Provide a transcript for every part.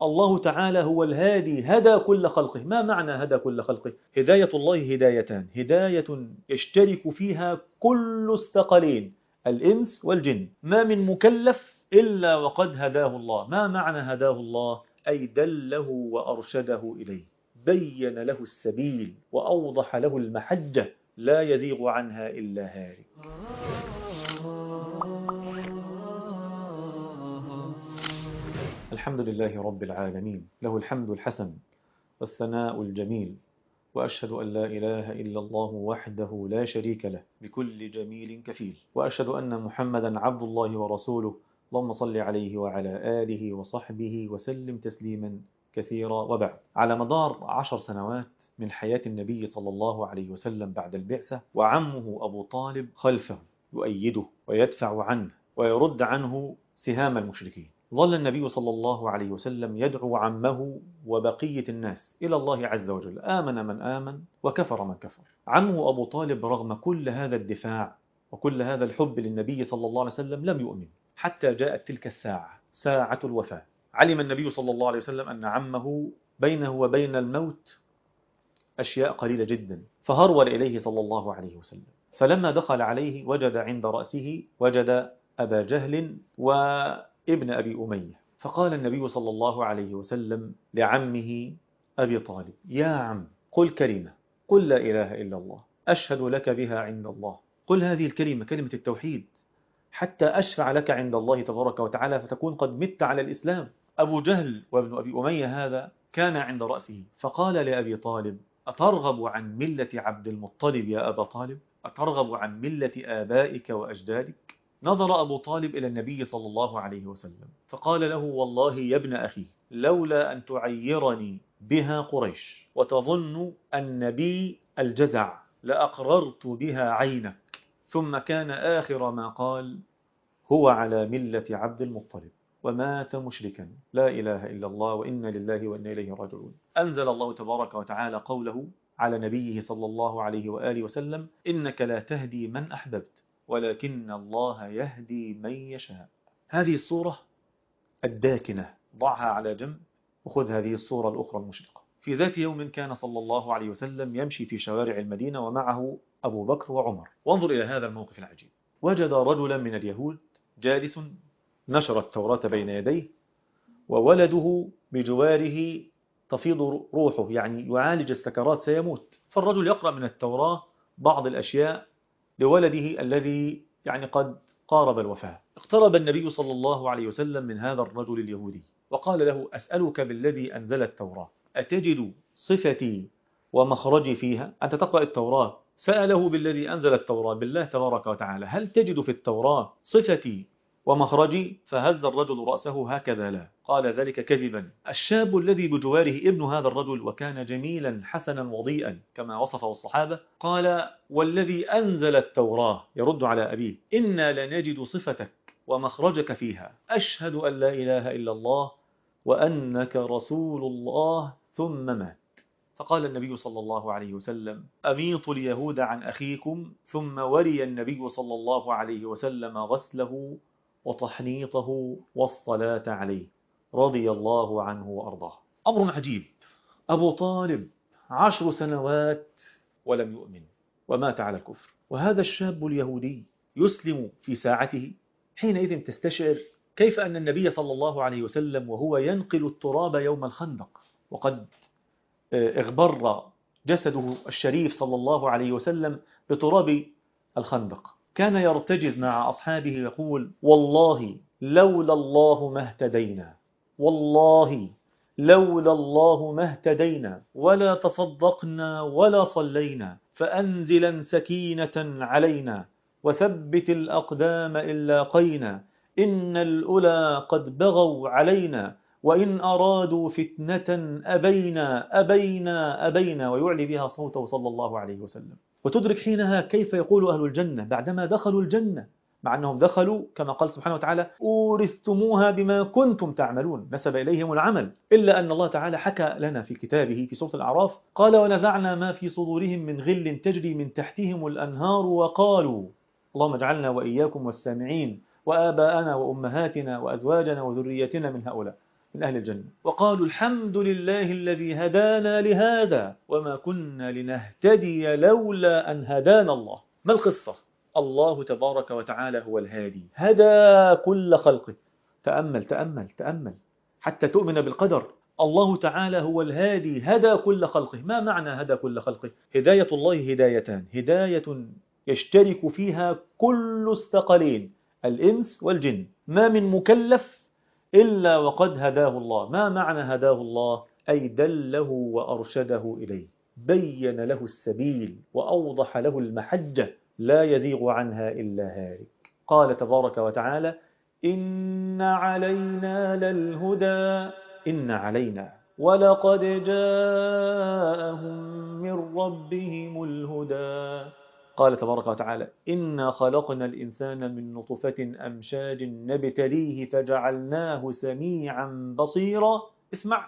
الله تعالى هو الهادي، هدى كل خلقه. ما معنى هدى كل خلقه؟ هداية الله هدايتان: هداية يشترك فيها كل الثقلين الإنس والجن، ما من مكلف إلا وقد هداه الله. ما معنى هداه الله؟ أي دله وأرشده إليه، بين له السبيل وأوضح له المحجة، لا يزيغ عنها إلا هالك. الحمد لله رب العالمين، له الحمد الحسن والثناء الجميل، وأشهد أن لا إله إلا الله وحده لا شريك له بكل جميل كفيل، وأشهد أن محمدا عبد الله ورسوله. اللهم صل عليه وعلى آله وصحبه وسلم تسليما كثيرا. وبعد، على مدار 10 سنوات من حياة النبي صلى الله عليه وسلم بعد البعثة، وعمه أبو طالب خلفه يؤيده ويدفع عنه ويرد عنه سهام المشركين. ظل النبي صلى الله عليه وسلم يدعو عمه وبقية الناس إلى الله عز وجل، آمن من آمن وكفر من كفر. عمه أبو طالب رغم كل هذا الدفاع وكل هذا الحب للنبي صلى الله عليه وسلم لم يؤمن، حتى جاءت تلك الساعة، ساعة الوفاة. علم النبي صلى الله عليه وسلم أن عمه بينه وبين الموت أشياء قليلة جدا، فهرول إليه صلى الله عليه وسلم. فلما دخل عليه وجد عند رأسه أبا جهل وابن أبي أمية. فقال النبي صلى الله عليه وسلم لعمه أبي طالب: يا عم، قل كلمة، قل لا إله إلا الله، أشهد لك بها عند الله. قل هذه الكلمة، كلمة التوحيد، حتى أشفع لك عند الله تبارك وتعالى فتكون قد مت على الإسلام. أبو جهل وابن أبي أمية هذا كان عند رأسه، فقال لأبي طالب: أترغب عن ملة عبد المطلب يا أبا طالب؟ أترغب عن ملة آبائك وأجدادك؟ نظر أبو طالب إلى النبي صلى الله عليه وسلم فقال له: والله يا ابن أخي، لولا أن تعيرني بها قريش وتظن أن بي الجزع لأقررت بها عينك. ثم كان آخر ما قال: هو على ملة عبد المطلب، ومات مشركا. لا إله إلا الله وإنا لله وإنا إليه راجعون. أنزل الله تبارك وتعالى قوله على نبيه صلى الله عليه وآله وسلم: إنك لا تهدي من أحببت ولكن الله يهدي من يشاء. هذه الصورة الداكنة ضعها على جنب، وخذ هذه الصورة الأخرى المشرقة. في ذات يوم كان صلى الله عليه وسلم يمشي في شوارع المدينة ومعه أبو بكر وعمر. وانظر إلى هذا الموقف العجيب: وجد رجلا من اليهود جالس نشر التوراة بين يديه، وولده بجواره تفيض روحه، يعني يعالج السكرات سيموت. فالرجل يقرأ من التوراة بعض الأشياء لولده الذي يعني قد قارب الوفاة. اقترب النبي صلى الله عليه وسلم من هذا الرجل اليهودي وقال له: أسألك بالذي أنزل التوراة، أتجد صفتي ومخرجي فيها؟ أنت تقرأ التوراة. سأله بالذي أنزل التوراة، بالله تبارك وتعالى: هل تجد في التوراة صفتي ومخرجي؟ فهز الرجل رأسه هكذا: لا. قال: ذلك كذبا. الشاب الذي بجواره ابن هذا الرجل، وكان جميلا حسنا وضيئا كما وصفه الصحابة، قال: والذي أنزل التوراة، يرد على أبيه: إنا لنجد صفتك ومخرجك فيها، أشهد أن لا إله إلا الله وأنك رسول الله. ثم مات. فقال النبي صلى الله عليه وسلم: أميطوا اليهود عن أخيكم. ثم ولي النبي صلى الله عليه وسلم غسله وتحنيطه والصلاة عليه، رضي الله عنه وأرضاه. أمر عجيب. أبو طالب 10 سنوات ولم يؤمن ومات على الكفر، وهذا الشاب اليهودي يسلم في ساعته. حينئذ تستشعر كيف أن النبي صلى الله عليه وسلم وهو ينقل التراب يوم الخندق، وقد اغبر جسده الشريف صلى الله عليه وسلم بتراب الخندق، كان يرتجز مع أصحابه يقول: والله لولا الله ما اهتدينا، والله لولا الله ما اهتدينا ولا تصدقنا ولا صلينا، فأنزلا سكينة علينا وثبت الأقدام إن لاقينا، إن الأولى قد بغوا علينا وإن أرادوا فتنة أبينا، ويعلي بها صوته صلى الله عليه وسلم. وتدرك حينها كيف يقول أهل الجنة بعدما دخلوا الجنة، مع أنهم دخلوا كما قال سبحانه وتعالى: أورثتموها بما كنتم تعملون، نسب إليهم العمل. إلا أن الله تعالى حكى لنا في كتابه في سورة الأعراف قال: ونزعنا ما في صدورهم من غل تجري من تحتهم الأنهار وقالوا، اللهم اجعلنا وإياكم والسامعين وآباءنا وأمهاتنا وأزواجنا وذريتنا من هؤلاء، من أهل الجنة، وقالوا الحمد لله الذي هدانا لهذا وما كنا لنهتدي لولا أن هدانا الله. ما القصة؟ الله تبارك وتعالى هو الهادي، هدى كل خلقه. تأمل تأمل تأمل حتى تؤمن بالقدر. الله تعالى هو الهادي، هدى كل خلقه. ما معنى هدى كل خلقه؟ هداية الله هدايتان: هداية يشترك فيها كل الثقلين، الإنس والجن. ما من مكلف إلا وقد هداه الله. ما معنى هداه الله؟ أي دله وأرشده إليه، بين له السبيل وأوضح له المحجة، لا يزيغ عنها إلا هالك. قال تبارك وتعالى: إن علينا للهدى. إن علينا، ولقد جاءهم من ربهم الهدى. قال تبارك وتعالى: إنا خلقنا الإنسان من نطفة أمشاج نبتليه فجعلناه سميعا بصيرا. اسمع: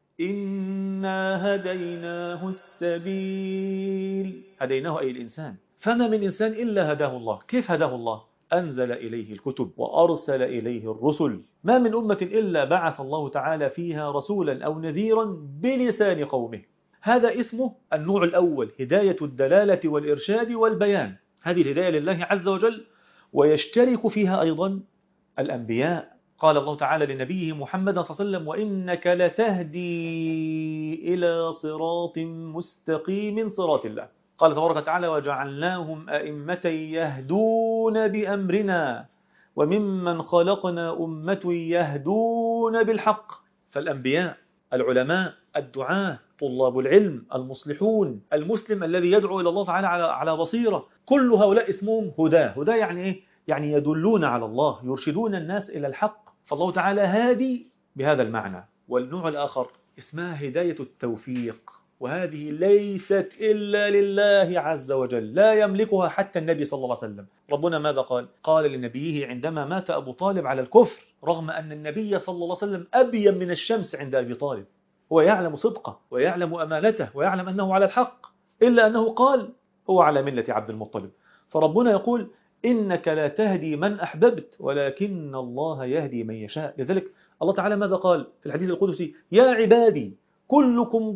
إنا هديناه السبيل. هديناه أي الإنسان. فما من إنسان إلا هداه الله. كيف هداه الله؟ أنزل إليه الكتب وأرسل إليه الرسل. ما من أمة إلا بعث الله تعالى فيها رسولا أو نذيرا بلسان قومه. هذا اسمه النوع الأول، هداية الدلالة والإرشاد والبيان. هذه الهداية لله عز وجل، ويشترك فيها أيضا الأنبياء. قال الله تعالى لنبيه محمد صلى الله عليه وسلم: وإنك لتهدي إلى صراط مستقيم، صراط الله. قال تبارك وتعالى: وجعلناهم أئمة يهدون بأمرنا وممن خلقنا أمة يهدون بالحق. فالأنبياء، العلماء، الدعاة، طلاب العلم، المصلحون، المسلم الذي يدعو إلى الله تعالى على بصيرة، كل هؤلاء اسمهم هداه. هداه يعني إيه؟ يعني يدلون على الله، يرشدون الناس إلى الحق. فالله تعالى هادي بهذا المعنى. والنوع الآخر اسمها هداية التوفيق، وهذه ليست إلا لله عز وجل، لا يملكها حتى النبي صلى الله عليه وسلم. ربنا ماذا قال؟ قال لنبيه عندما مات أبو طالب على الكفر، رغم أن النبي صلى الله عليه وسلم أبين من الشمس عند أبي طالب، هو يعلم صدقه ويعلم أمانته ويعلم أنه على الحق، إلا أنه قال هو على ملة عبد المطلب. فربنا يقول: إنك لا تهدي من أحببت ولكن الله يهدي من يشاء. لذلك الله تعالى ماذا قال في الحديث القدسي؟ يا عبادي كلكم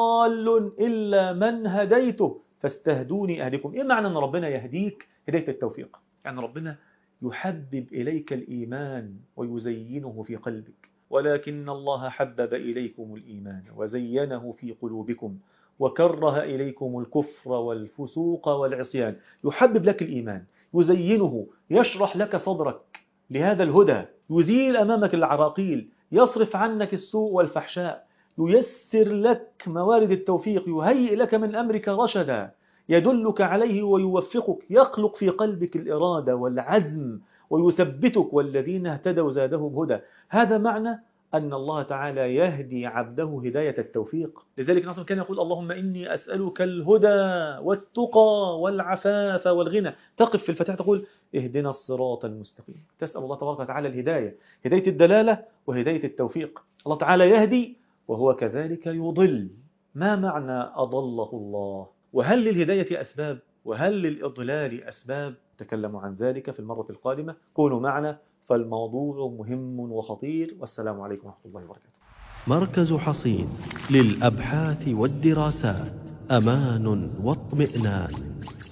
ضال إلا من هديته فاستهدوني أهدكم. إيه معنى أن ربنا يهديك؟ هداية التوفيق، يعني ربنا يحبب إليك الإيمان ويزينه في قلبك. ولكن الله حبب إليكم الإيمان وزينه في قلوبكم وكره إليكم الكفر والفسوق والعصيان. يحبب لك الإيمان، يزينه، يشرح لك صدرك لهذا الهدى، يزيل أمامك العراقيل، يصرف عنك السوء والفحشاء، ييسر لك موارد التوفيق، يهيئ لك من أمرك رشدا، يدلك عليه ويوفقك، يخلق في قلبك الإرادة والعزم ويثبتك. والذين اهتدوا زادهم هدى. هذا معنى أن الله تعالى يهدي عبده هداية التوفيق. لذلك نصر كان يقول: اللهم إني أسألك الهدى والتقى والعفاف والغنى. تقف في الفتاة تقول: اهدنا الصراط المستقيم. تسأل الله تبارك وتعالى الهداية، هداية الدلالة وهداية التوفيق. الله تعالى يهدي وهو كذلك يضل. ما معنى أضله الله؟ وهل للهداية أسباب؟ وهل للإضلال أسباب؟ تكلم عن ذلك في المرة القادمة. كونوا معنا، فالموضوع مهم وخطير. والسلام عليكم ورحمة الله وبركاته. مركز حصين للأبحاث والدراسات، أمان واطمئنان.